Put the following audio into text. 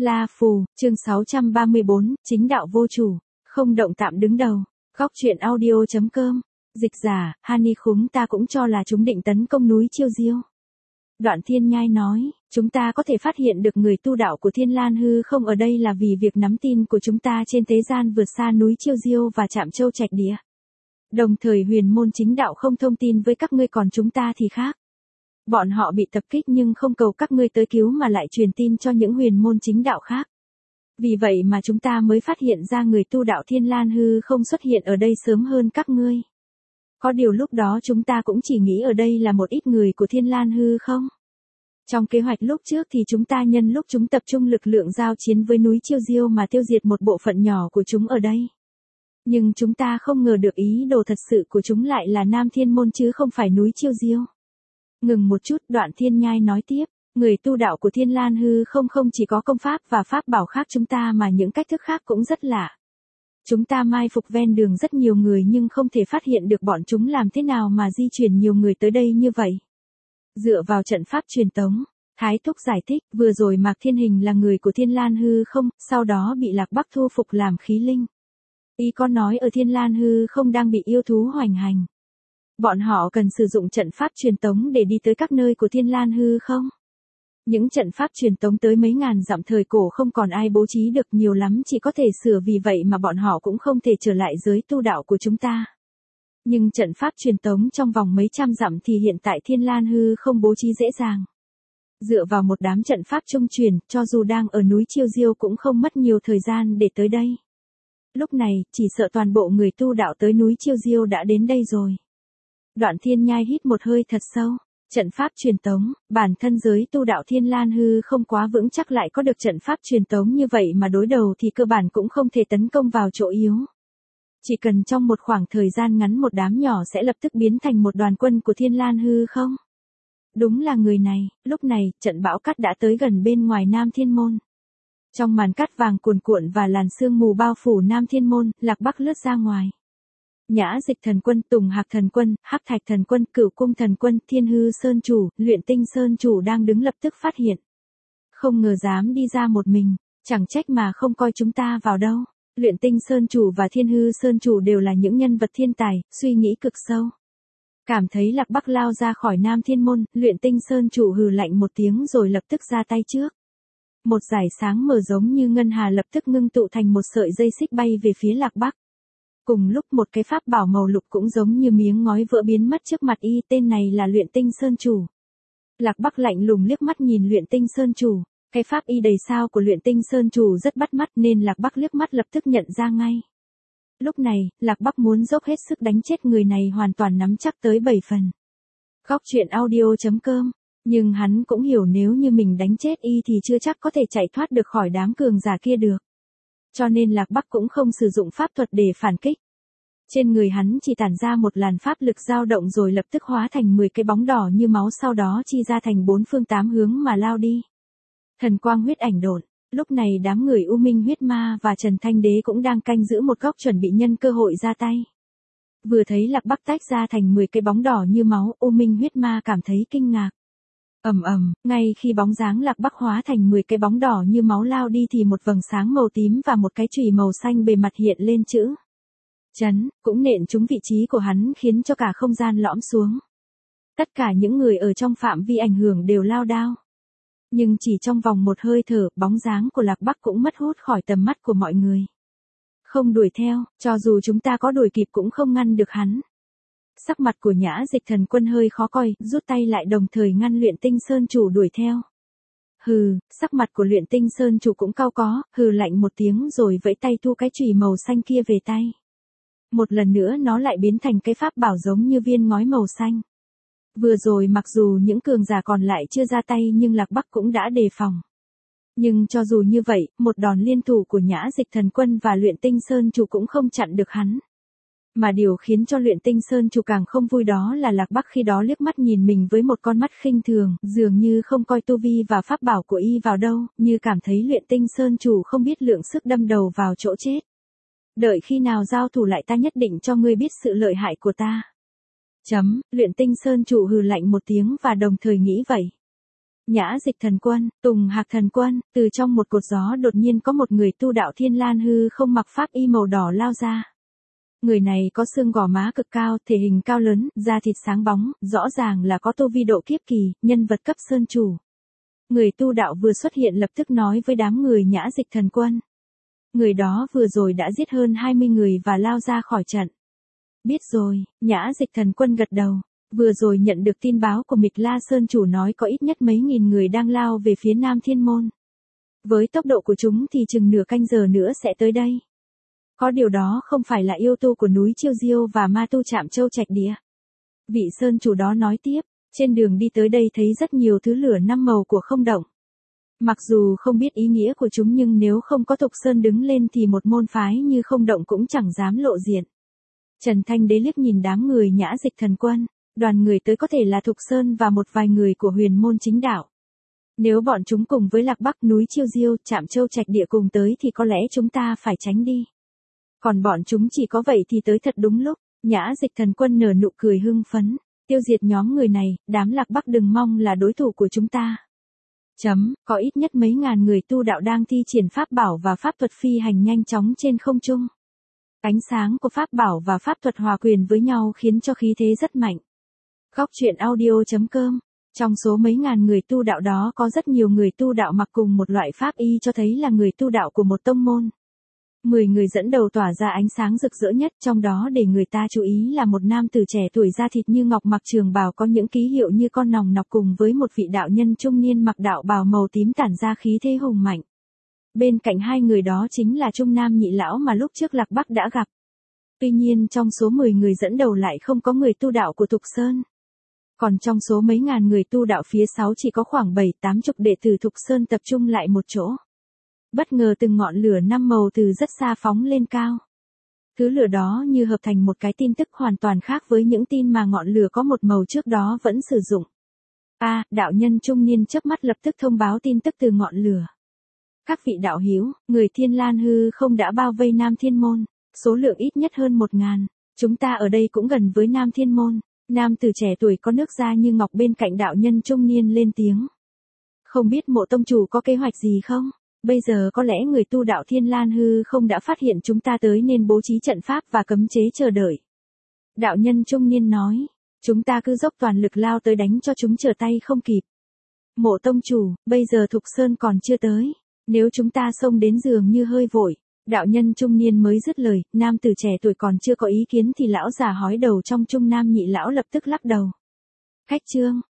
La Phù, chương 634, chính đạo vô chủ, không động tạm đứng đầu. Góc truyện audio.com. Dịch giả, Hani Khúng ta cũng cho là chúng định tấn công núi Chiêu Diêu. Đoạn Thiên Nhai nói, chúng ta có thể phát hiện được người tu đạo của Thiên Lan Hư không ở đây là vì việc nắm tin của chúng ta trên thế gian vượt xa núi Chiêu Diêu và Trạm Châu Trạch Địa. Đồng thời huyền môn chính đạo không thông tin với các ngươi, còn chúng ta thì khác. Bọn họ bị tập kích nhưng không cầu các ngươi tới cứu mà lại truyền tin cho những huyền môn chính đạo khác. Vì vậy mà chúng ta mới phát hiện ra người tu đạo Thiên Lan Hư không xuất hiện ở đây sớm hơn các ngươi. Có điều lúc đó chúng ta cũng chỉ nghĩ ở đây là một ít người của Thiên Lan Hư không. Trong kế hoạch lúc trước thì chúng ta nhân lúc chúng tập trung lực lượng giao chiến với núi Chiêu Diêu mà tiêu diệt một bộ phận nhỏ của chúng ở đây. Nhưng chúng ta không ngờ được ý đồ thật sự của chúng lại là Nam Thiên Môn chứ không phải núi Chiêu Diêu. Ngừng một chút, Đoạn Thiên Nhai nói tiếp, người tu đạo của Thiên Lan Hư không chỉ có công pháp và pháp bảo khác chúng ta mà những cách thức khác cũng rất lạ. Chúng ta mai phục ven đường rất nhiều người nhưng không thể phát hiện được bọn chúng làm thế nào mà di chuyển nhiều người tới đây như vậy. Dựa vào trận pháp truyền tống, Thái Thúc giải thích, vừa rồi Mạc Thiên Hình là người của Thiên Lan Hư không, sau đó bị Lạc Bắc thu phục làm khí linh. Ý có nói ở Thiên Lan Hư không đang bị yêu thú hoành hành. Bọn họ cần sử dụng trận pháp truyền tống để đi tới các nơi của Thiên Lan Hư không? Những trận pháp truyền tống tới mấy ngàn dặm thời cổ không còn ai bố trí được, nhiều lắm chỉ có thể sửa, vì vậy mà bọn họ cũng không thể trở lại giới tu đạo của chúng ta. Nhưng trận pháp truyền tống trong vòng mấy trăm dặm thì hiện tại Thiên Lan Hư không bố trí dễ dàng. Dựa vào một đám trận pháp trung truyền, cho dù đang ở núi Chiêu Diêu cũng không mất nhiều thời gian để tới đây. Lúc này, chỉ sợ toàn bộ người tu đạo tới núi Chiêu Diêu đã đến đây rồi. Đoạn Thiên Nhai hít một hơi thật sâu. Trận pháp truyền tống, bản thân giới tu đạo Thiên Lan Hư không quá vững chắc lại có được trận pháp truyền tống như vậy mà đối đầu thì cơ bản cũng không thể tấn công vào chỗ yếu. Chỉ cần trong một khoảng thời gian ngắn một đám nhỏ sẽ lập tức biến thành một đoàn quân của Thiên Lan Hư không. Đúng là người này. Lúc này, trận bão cát đã tới gần bên ngoài Nam Thiên Môn. Trong màn cát vàng cuồn cuộn và làn sương mù bao phủ Nam Thiên Môn, Lạc Bắc lướt ra ngoài. Nhã Dịch Thần Quân, Tùng Hạc Thần Quân, Hắc Thạch Thần Quân, Cửu Cung Thần Quân, Thiên Hư Sơn Chủ, Luyện Tinh Sơn Chủ đang đứng lập tức phát hiện. Không ngờ dám đi ra một mình, chẳng trách mà không coi chúng ta vào đâu. Luyện Tinh Sơn Chủ và Thiên Hư Sơn Chủ đều là những nhân vật thiên tài, suy nghĩ cực sâu. Cảm thấy Lạc Bắc lao ra khỏi Nam Thiên Môn, Luyện Tinh Sơn Chủ hừ lạnh một tiếng rồi lập tức ra tay trước. Một dải sáng mờ giống như ngân hà lập tức ngưng tụ thành một sợi dây xích bay về phía Lạc Bắc. Cùng lúc một cái pháp bảo màu lục cũng giống như miếng ngói vỡ biến mất trước mặt y, tên này là Luyện Tinh Sơn Chủ. Lạc Bắc lạnh lùng liếc mắt nhìn Luyện Tinh Sơn Chủ, cái pháp y đầy sao của Luyện Tinh Sơn Chủ rất bắt mắt nên Lạc Bắc liếc mắt lập tức nhận ra ngay. Lúc này, Lạc Bắc muốn dốc hết sức đánh chết người này, hoàn toàn nắm chắc tới 7 phần. Góc truyện audio.com. Nhưng hắn cũng hiểu nếu như mình đánh chết y thì chưa chắc có thể chạy thoát được khỏi đám cường giả kia được. Cho nên Lạc Bắc cũng không sử dụng pháp thuật để phản kích. Trên người hắn chỉ tản ra một làn pháp lực dao động rồi lập tức hóa thành 10 cái bóng đỏ như máu, sau đó chi ra thành 4 phương 8 hướng mà lao đi. Thần quang huyết ảnh độn. Lúc này đám người U Minh Huyết Ma và Trần Thanh Đế cũng đang canh giữ một góc chuẩn bị nhân cơ hội ra tay. Vừa thấy Lạc Bắc tách ra thành 10 cái bóng đỏ như máu, U Minh Huyết Ma cảm thấy kinh ngạc. Ngay khi bóng dáng Lạc Bắc hóa thành 10 cái bóng đỏ như máu lao đi thì một vầng sáng màu tím và một cái chùy màu xanh bề mặt hiện lên chữ chấn, cũng nện trúng vị trí của hắn khiến cho cả không gian lõm xuống. Tất cả những người ở trong phạm vi ảnh hưởng đều lao đao. Nhưng chỉ trong vòng một hơi thở, bóng dáng của Lạc Bắc cũng mất hút khỏi tầm mắt của mọi người. Không đuổi theo, cho dù chúng ta có đuổi kịp cũng không ngăn được hắn. Sắc mặt của Nhã Dịch Thần Quân hơi khó coi, rút tay lại đồng thời ngăn Luyện Tinh Sơn Chủ đuổi theo. Hừ, sắc mặt của Luyện Tinh Sơn Chủ cũng cau có, hừ lạnh một tiếng rồi vẫy tay thu cái chùy màu xanh kia về tay. Một lần nữa nó lại biến thành cái pháp bảo giống như viên ngói màu xanh. Vừa rồi mặc dù những cường giả còn lại chưa ra tay nhưng Lạc Bắc cũng đã đề phòng. Nhưng cho dù như vậy, một đòn liên thủ của Nhã Dịch Thần Quân và Luyện Tinh Sơn Chủ cũng không chặn được hắn. Mà điều khiến cho Luyện Tinh Sơn Chủ càng không vui đó là Lạc Bắc khi đó liếc mắt nhìn mình với một con mắt khinh thường, dường như không coi tu vi và pháp bảo của y vào đâu, như cảm thấy Luyện Tinh Sơn Chủ không biết lượng sức đâm đầu vào chỗ chết. Đợi khi nào giao thủ lại ta nhất định cho ngươi biết sự lợi hại của ta. Luyện Tinh Sơn Chủ hừ lạnh một tiếng và đồng thời nghĩ vậy. Nhã Dịch Thần Quân, Tùng Hạc Thần Quân, từ trong một cột gió đột nhiên có một người tu đạo Thiên Lan hư không mặc pháp y màu đỏ lao ra. Người này có xương gò má cực cao, thể hình cao lớn, da thịt sáng bóng, rõ ràng là có tu vi độ kiếp kỳ, nhân vật cấp sơn chủ. Người tu đạo vừa xuất hiện lập tức nói với đám người Nhã Dịch Thần Quân. Người đó vừa rồi đã giết hơn 20 người và lao ra khỏi trận. Biết rồi, Nhã Dịch Thần Quân gật đầu. Vừa rồi nhận được tin báo của Mịch La Sơn chủ nói có ít nhất mấy nghìn người đang lao về phía Nam Thiên Môn. Với tốc độ của chúng thì chừng nửa canh giờ nữa sẽ tới đây. Có điều đó không phải là yêu tu của núi Chiêu Diêu và ma tu Trạm Châu Trạch Địa. Vị Sơn chủ đó nói tiếp, trên đường đi tới đây thấy rất nhiều thứ lửa năm màu của không động. Mặc dù không biết ý nghĩa của chúng nhưng nếu không có Thục Sơn đứng lên thì một môn phái như không động cũng chẳng dám lộ diện. Trần Thanh Đế liếc nhìn đám người Nhã Dịch Thần Quân. Đoàn người tới có thể là Thục Sơn và một vài người của huyền môn chính đạo. Nếu bọn chúng cùng với Lạc Bắc núi Chiêu Diêu, Trạm Châu Trạch Địa cùng tới thì có lẽ chúng ta phải tránh đi. Còn bọn chúng chỉ có vậy thì tới thật đúng lúc. Nhã Dịch Thần Quân nở nụ cười hưng phấn. Tiêu diệt nhóm người này, đám Lạc Bắc đừng mong là đối thủ của chúng ta. Có ít nhất mấy ngàn người tu đạo đang thi triển pháp bảo và pháp thuật phi hành nhanh chóng trên không trung. Ánh sáng của pháp bảo và pháp thuật hòa quyền với nhau khiến cho khí thế rất mạnh. Góc truyện audio.com. Trong số mấy ngàn người tu đạo đó có rất nhiều người tu đạo mặc cùng một loại pháp y cho thấy là người tu đạo của một tông môn. 10 người dẫn đầu tỏa ra ánh sáng rực rỡ nhất, trong đó để người ta chú ý là một nam tử trẻ tuổi da thịt như ngọc mặc trường bào có những ký hiệu như con nòng nọc cùng với một vị đạo nhân trung niên mặc đạo bào màu tím tản ra khí thế hùng mạnh. Bên cạnh hai người đó chính là Trung Nam Nhị Lão mà lúc trước Lạc Bắc đã gặp. Tuy nhiên trong số 10 người dẫn đầu lại không có người tu đạo của Thục Sơn. Còn trong số mấy ngàn người tu đạo phía sau chỉ có khoảng 7-80 đệ tử Thục Sơn tập trung lại một chỗ. Bất ngờ từng ngọn lửa năm màu từ rất xa phóng lên cao. Thứ lửa đó như hợp thành một cái tin tức hoàn toàn khác với những tin mà ngọn lửa có một màu trước đó vẫn sử dụng. Đạo nhân trung niên chớp mắt lập tức thông báo tin tức từ ngọn lửa. Các vị đạo hữu, người Thiên Lan hư không đã bao vây Nam Thiên Môn, số lượng ít nhất hơn 1000. Chúng ta ở đây cũng gần với Nam Thiên Môn. Nam tử trẻ tuổi có nước da như ngọc bên cạnh đạo nhân trung niên lên tiếng. Không biết Mộ tông chủ có kế hoạch gì không? Bây giờ có lẽ người tu đạo Thiên Lan hư không đã phát hiện chúng ta tới nên bố trí trận pháp và cấm chế chờ đợi. Đạo nhân trung niên nói, chúng ta cứ dốc toàn lực lao tới đánh cho chúng trở tay không kịp. Mộ tông chủ, bây giờ Thục Sơn còn chưa tới. Nếu chúng ta xông đến dường như hơi vội. Đạo nhân trung niên mới dứt lời, nam tử trẻ tuổi còn chưa có ý kiến thì lão già hói đầu trong Trung Nam Nhị Lão lập tức lắc đầu. Khách trương,